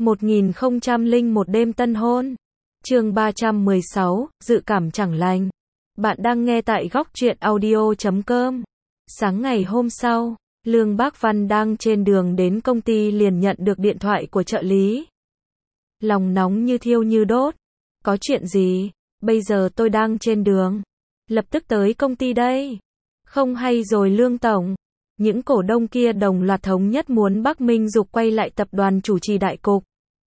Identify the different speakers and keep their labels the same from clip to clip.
Speaker 1: 1001 đêm tân hôn. Chương 316, dự cảm chẳng lành. Bạn đang nghe tại góc truyện audio.com. Sáng ngày hôm sau, Lương Bác Văn đang trên đường đến công ty liền nhận được điện thoại của trợ lý. Lòng nóng như thiêu như đốt. Có chuyện gì? Bây giờ tôi đang trên đường. Lập tức tới công ty đây. Không hay rồi Lương Tổng. Những cổ đông kia đồng loạt thống nhất muốn Bắc Minh Dục quay lại tập đoàn chủ trì đại cục.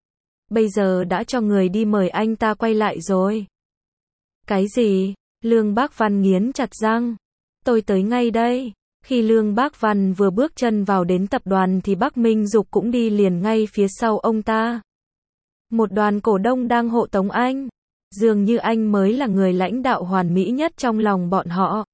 Speaker 1: Bây giờ đã cho người đi mời anh ta quay lại rồi. Cái gì? Lương Bác Văn nghiến chặt răng. Tôi tới ngay đây. Khi Lương Bác Văn vừa bước chân vào đến tập đoàn thì Bắc Minh Dục cũng đi liền ngay phía sau ông ta. Một đoàn cổ đông đang hộ tống anh. Dường như anh mới là người lãnh đạo hoàn mỹ nhất trong lòng bọn họ.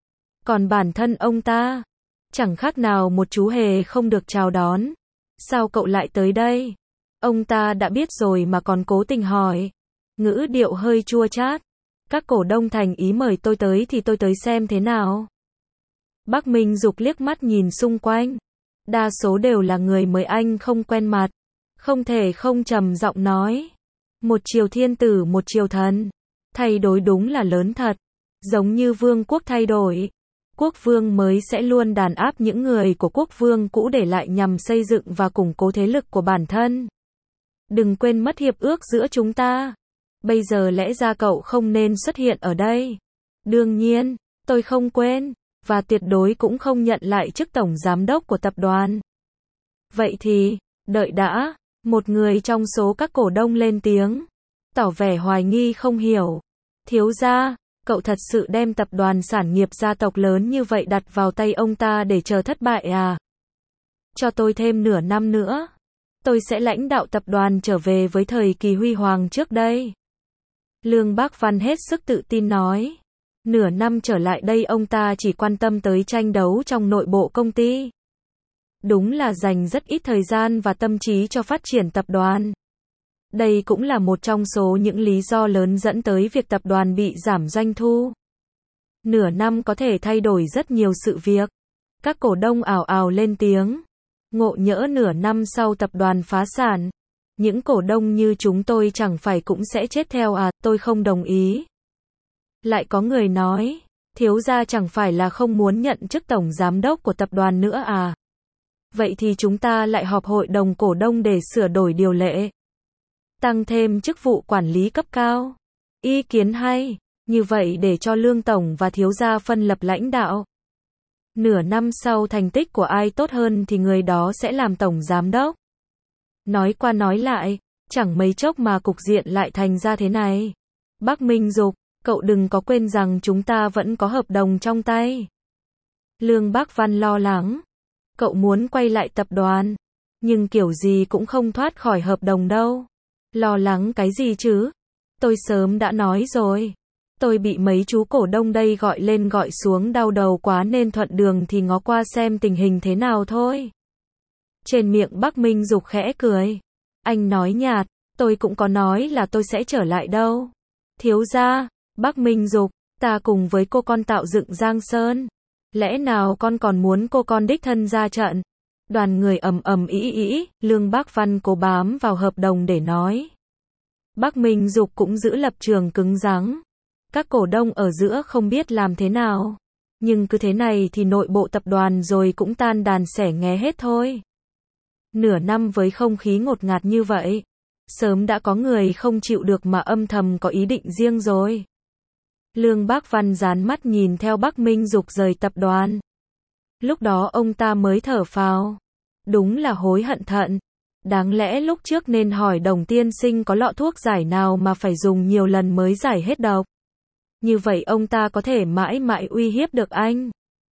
Speaker 1: Còn bản thân ông ta, chẳng khác nào một chú hề không được chào đón. Sao cậu lại tới đây? Ông ta đã biết rồi mà còn cố tình hỏi. Ngữ điệu hơi chua chát. Các cổ đông thành ý mời tôi tới thì tôi tới xem thế nào. Bắc Minh Dục liếc mắt nhìn xung quanh. Đa số đều là người mời anh không quen mặt. Không thể không trầm giọng nói. Một triều thiên tử một triều thần. Thay đổi đúng là lớn thật. Giống như vương quốc thay đổi. Quốc vương mới sẽ luôn đàn áp những người của quốc vương cũ để lại nhằm xây dựng và củng cố thế lực của bản thân. Đừng quên mất hiệp ước giữa chúng ta. Bây giờ lẽ ra cậu không nên xuất hiện ở đây. Đương nhiên, tôi không quên, và tuyệt đối cũng không nhận lại chức tổng giám đốc của tập đoàn. Vậy thì, đợi đã, một người trong số các cổ đông lên tiếng, tỏ vẻ hoài nghi không hiểu. Thiếu gia, cậu thật sự đem tập đoàn sản nghiệp gia tộc lớn như vậy đặt vào tay ông ta để chờ thất bại à? Cho tôi thêm nửa năm nữa. Tôi sẽ lãnh đạo tập đoàn trở về với thời kỳ huy hoàng trước đây. Lương Bác Văn hết sức tự tin nói. Nửa năm trở lại đây ông ta chỉ quan tâm tới tranh đấu trong nội bộ công ty. Đúng là dành rất ít thời gian và tâm trí cho phát triển tập đoàn. Đây cũng là một trong số những lý do lớn dẫn tới việc tập đoàn bị giảm doanh thu. Nửa năm có thể thay đổi rất nhiều sự việc. Các cổ đông ào ào lên tiếng. Ngộ nhỡ nửa năm sau tập đoàn phá sản. Những cổ đông như chúng tôi chẳng phải cũng sẽ chết theo à, tôi không đồng ý. Lại có người nói, thiếu gia chẳng phải là không muốn nhận chức tổng giám đốc của tập đoàn nữa à? Vậy thì chúng ta lại họp hội đồng cổ đông để sửa đổi điều lệ. Tăng thêm chức vụ quản lý cấp cao. Ý kiến hay, như vậy để cho Lương Tổng và thiếu gia phân lập lãnh đạo. Nửa năm sau thành tích của ai tốt hơn thì người đó sẽ làm tổng giám đốc. Nói qua nói lại, chẳng mấy chốc mà cục diện lại thành ra thế này. Bắc Minh Dục, cậu đừng có quên rằng chúng ta vẫn có hợp đồng trong tay. Lương Bác Văn lo lắng. Cậu muốn quay lại tập đoàn, nhưng kiểu gì cũng không thoát khỏi hợp đồng đâu. Lo lắng cái gì chứ? Tôi sớm đã nói rồi. Tôi bị mấy chú cổ đông đây gọi lên gọi xuống đau đầu quá nên thuận đường thì ngó qua xem tình hình thế nào thôi. Trên miệng Bắc Minh Dục khẽ cười. Anh nói nhạt, tôi cũng có nói là tôi sẽ trở lại đâu. Thiếu gia, Bắc Minh Dục, ta cùng với cô con tạo dựng Giang Sơn. Lẽ nào con còn muốn cô con đích thân ra trận? Đoàn người ầm ầm ý, Lương Bác Văn cố bám vào hợp đồng để nói. Bắc Minh Dục cũng giữ lập trường cứng rắn. Các cổ đông ở giữa không biết làm thế nào. Nhưng cứ thế này thì nội bộ tập đoàn rồi cũng tan đàn xẻ nghé hết thôi. Nửa năm với không khí ngột ngạt như vậy. Sớm đã có người không chịu được mà âm thầm có ý định riêng rồi. Lương Bác Văn dán mắt nhìn theo Bắc Minh Dục rời tập đoàn. Lúc đó ông ta mới thở phào. Đúng là hối hận thận. Đáng lẽ lúc trước nên hỏi Đồng tiên sinh có lọ thuốc giải nào mà phải dùng nhiều lần mới giải hết độc. Như vậy ông ta có thể mãi mãi uy hiếp được anh.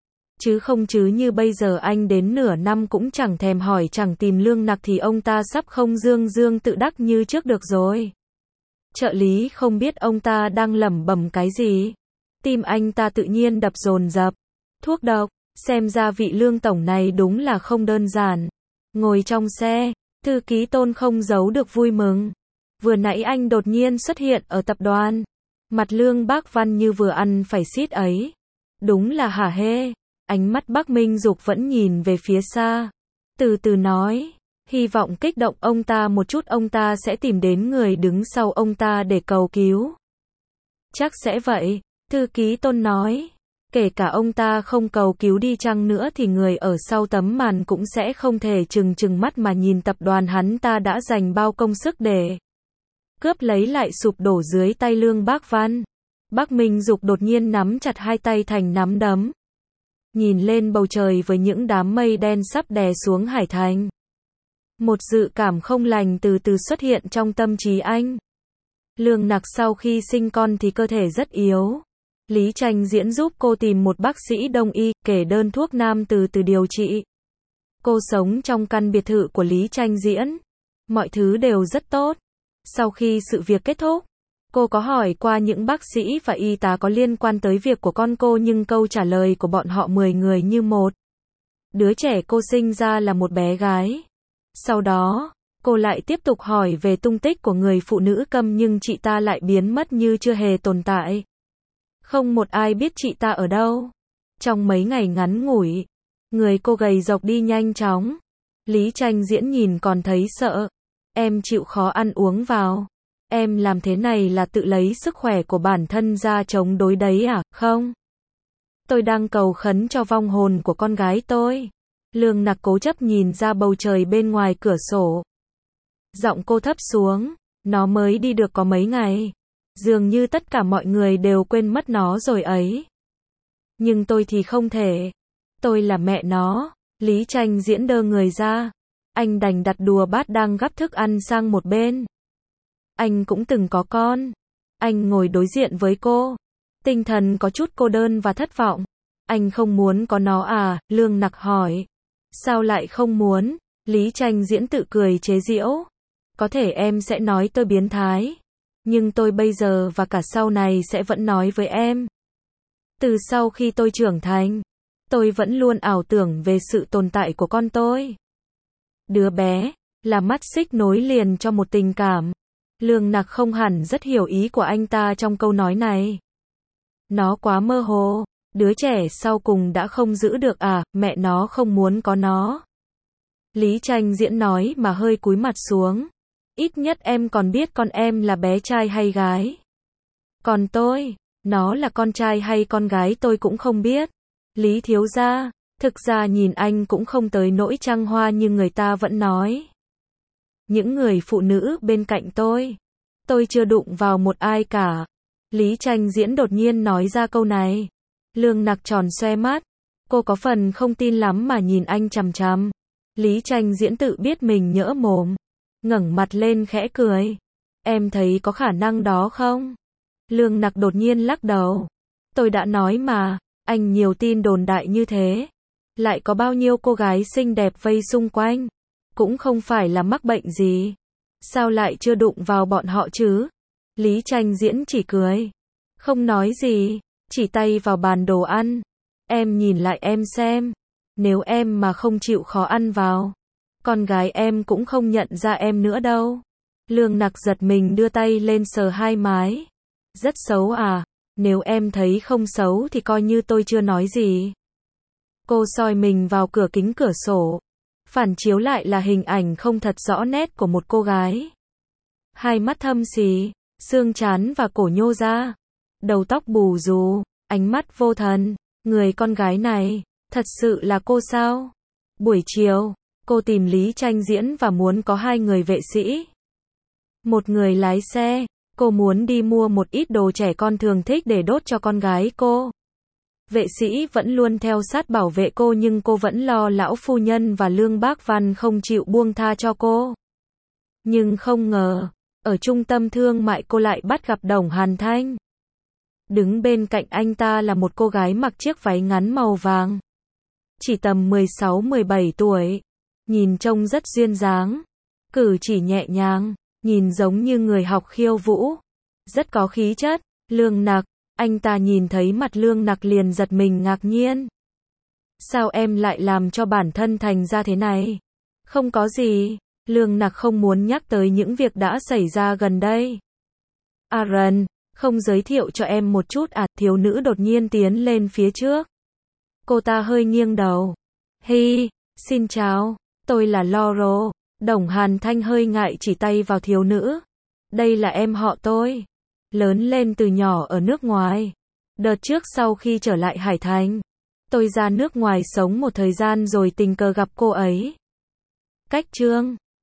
Speaker 1: Chứ như bây giờ anh đến nửa năm cũng chẳng thèm hỏi chẳng tìm Lương Nặc thì ông ta sắp không dương tự đắc như trước được rồi. Trợ lý không biết ông ta đang lẩm bẩm cái gì. Tim anh ta tự nhiên đập dồn dập. Thuốc độc, xem ra vị Lương Tổng này đúng là không đơn giản. Ngồi trong xe, thư ký Tôn không giấu được vui mừng. Vừa nãy anh đột nhiên xuất hiện ở tập đoàn. Mặt Lương Bác Văn như vừa ăn phải xít ấy. Đúng là hả hê. Ánh mắt Bắc Minh Dục vẫn nhìn về phía xa. Từ từ nói. Hy vọng kích động ông ta một chút, ông ta sẽ tìm đến người đứng sau ông ta để cầu cứu. Chắc sẽ vậy, thư ký Tôn nói. Kể cả ông ta không cầu cứu đi chăng nữa thì người ở sau tấm màn cũng sẽ không thể trừng mắt mà nhìn tập đoàn hắn ta đã dành bao công sức để cướp lấy lại sụp đổ dưới tay Lương Bác Văn. Bác Minh Dục đột nhiên nắm chặt hai tay thành nắm đấm. Nhìn lên bầu trời với những đám mây đen sắp đè xuống Hải Thành. Một dự cảm không lành từ từ xuất hiện trong tâm trí anh. Lương Nặc sau khi sinh con thì cơ thể rất yếu. Lý Tranh Diễn giúp cô tìm một bác sĩ đông y, kể đơn thuốc nam từ từ điều trị. Cô sống trong căn biệt thự của Lý Tranh Diễn. Mọi thứ đều rất tốt. Sau khi sự việc kết thúc, cô có hỏi qua những bác sĩ và y tá có liên quan tới việc của con cô nhưng câu trả lời của bọn họ 10 người như một. Đứa trẻ cô sinh ra là một bé gái. Sau đó, cô lại tiếp tục hỏi về tung tích của người phụ nữ Câm nhưng chị ta lại biến mất như chưa hề tồn tại. Không một ai biết chị ta ở đâu. Trong mấy ngày ngắn ngủi, người cô gầy rộc đi nhanh chóng. Lý Tranh Diễn nhìn còn thấy sợ. Em chịu khó ăn uống vào. Em làm thế này là tự lấy sức khỏe của bản thân ra chống đối đấy à, không? Tôi đang cầu khấn cho vong hồn của con gái tôi. Lương Nặc cố chấp nhìn ra bầu trời bên ngoài cửa sổ. Giọng cô thấp xuống. Nó mới đi được có mấy ngày. Dường như tất cả mọi người đều quên mất nó rồi ấy. Nhưng tôi thì không thể. Tôi là mẹ nó. Lý Tranh Diễn đơ người ra. Anh đành đặt đùa bát đang gắp thức ăn sang một bên. Anh cũng từng có con. Anh ngồi đối diện với cô. Tinh thần có chút cô đơn và thất vọng. Anh không muốn có nó à? Lương Nặc hỏi. Sao lại không muốn? Lý Tranh Diễn tự cười chế giễu. Có thể em sẽ nói tôi biến thái. Nhưng tôi bây giờ và cả sau này sẽ vẫn nói với em. Từ sau khi tôi trưởng thành, tôi vẫn luôn ảo tưởng về sự tồn tại của con tôi. Đứa bé, là mắt xích nối liền cho một tình cảm. Lương Nặc không hẳn rất hiểu ý của anh ta trong câu nói này. Nó quá mơ hồ. Đứa trẻ sau cùng đã không giữ được à, mẹ nó không muốn có nó. Lý Tranh Diễn nói mà hơi cúi mặt xuống. Ít nhất em còn biết con em là bé trai hay gái. Còn tôi, nó là con trai hay con gái tôi cũng không biết. Lý thiếu gia, thực ra nhìn anh cũng không tới nỗi trăng hoa như người ta vẫn nói. Những người phụ nữ bên cạnh tôi chưa đụng vào một ai cả. Lý Tranh Diễn đột nhiên nói ra câu này. Lương Nặc tròn xoe mắt. Cô có phần không tin lắm mà nhìn anh chằm chằm. Lý Tranh Diễn tự biết mình nhỡ mồm. Ngẩng mặt lên khẽ cười. Em thấy có khả năng đó không? Lương Nặc đột nhiên lắc đầu. Tôi đã nói mà, anh nhiều tin đồn đại như thế. Lại có bao nhiêu cô gái xinh đẹp vây xung quanh. Cũng không phải là mắc bệnh gì. Sao lại chưa đụng vào bọn họ chứ? Lý Tranh Diễn chỉ cười. Không nói gì, chỉ tay vào bàn đồ ăn. Em nhìn lại em xem. Nếu em mà không chịu khó ăn vào, con gái em cũng không nhận ra em nữa đâu. Lương Nặc giật mình đưa tay lên sờ hai mái. Rất xấu à? Nếu em thấy không xấu thì coi như tôi chưa nói gì. Cô soi mình vào cửa kính cửa sổ. Phản chiếu lại là hình ảnh không thật rõ nét của một cô gái. Hai mắt thâm xì, xương trán và cổ nhô ra. Đầu tóc bù rù, ánh mắt vô thần. Người con gái này, thật sự là cô sao? Buổi chiều, cô tìm Lý Tranh Diễn và muốn có hai người vệ sĩ. Một người lái xe, cô muốn đi mua một ít đồ trẻ con thường thích để đốt cho con gái cô. Vệ sĩ vẫn luôn theo sát bảo vệ cô nhưng cô vẫn lo lão phu nhân và Lương Bác Văn không chịu buông tha cho cô. Nhưng không ngờ, ở trung tâm thương mại cô lại bắt gặp Đồng Hàn Thanh. Đứng bên cạnh anh ta là một cô gái mặc chiếc váy ngắn màu vàng. Chỉ tầm 16-17 tuổi. Nhìn trông rất duyên dáng. Cử chỉ nhẹ nhàng, nhìn giống như người học khiêu vũ. Rất có khí chất. Lương Nặc, anh ta nhìn thấy mặt Lương Nặc liền giật mình ngạc nhiên. Sao em lại làm cho bản thân thành ra thế này? Không có gì. Lương Nặc không muốn nhắc tới những việc đã xảy ra gần đây. Aaron, không giới thiệu cho em một chút à? Thiếu nữ đột nhiên tiến lên phía trước. Cô ta hơi nghiêng đầu. Hi, xin chào, tôi là Laurel. Đồng Hàn Thanh hơi ngại chỉ tay vào thiếu nữ. Đây là em họ tôi. Lớn lên từ nhỏ ở nước ngoài. Đợt trước sau khi trở lại Hải Thành, tôi ra nước ngoài sống một thời gian rồi tình cờ gặp cô ấy. Cách Trương